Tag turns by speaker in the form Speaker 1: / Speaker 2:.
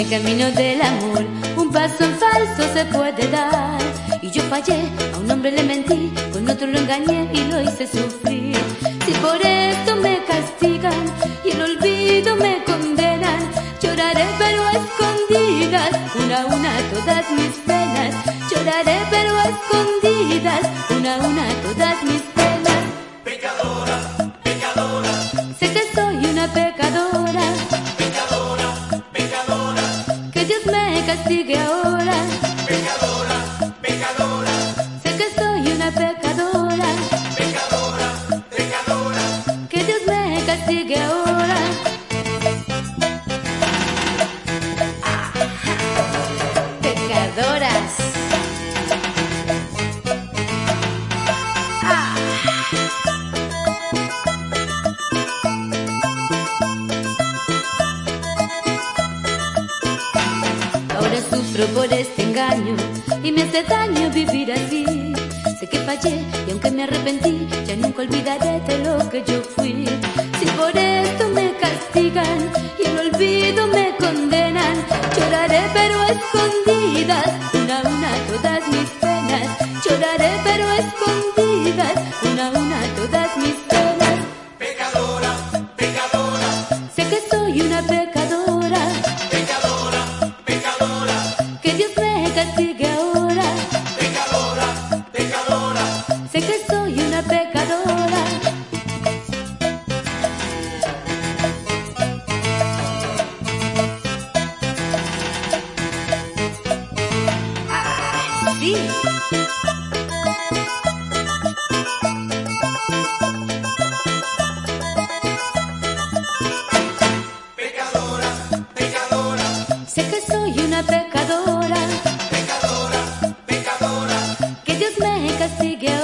Speaker 1: el camino del amor, un paso en falso se puede dar. Y yo fallé, a un hombre le mentí, con otro lo engañé y lo hice sufrir. Si por esto me castigan y el olvido me condenan, lloraré pero a escondidas, una a una todas mis penas. Lloraré pero a escondidas, una a una todas mis penas.
Speaker 2: Pecadora, pecadora,
Speaker 1: Sé que soy una pecadora,
Speaker 2: pecadora, pecadora,
Speaker 1: que Dios me castigue ahora.
Speaker 2: pecadora, pecadora,
Speaker 1: Sé que soy una pecadora,
Speaker 2: pecadora, pecadora,
Speaker 1: que Dios me castigue ahora. Pecadoras. Ahora sufro por este engaño y me hace daño vivir así. Sé que fallé y aunque me arrepentí, ya nunca olvidaré de lo que yo fui. Si por esto me castigan y el olvido me condenan, lloraré pero a escondidas, una a una todas mis penas. Lloraré pero a escondidas, una a una todas mis penas.
Speaker 2: pecadora, pecadora,
Speaker 1: Sé que soy una pecadora,
Speaker 2: pecadora, pecadora,
Speaker 1: que Dios me castigue ahora.
Speaker 2: pecadora, pecadora,
Speaker 1: Sé que soy una pecadora. Sí.
Speaker 2: pecadora, pecadora,
Speaker 1: Sé que soy una pecadora,
Speaker 2: pecadora, pecadora,
Speaker 1: que Dios me castigue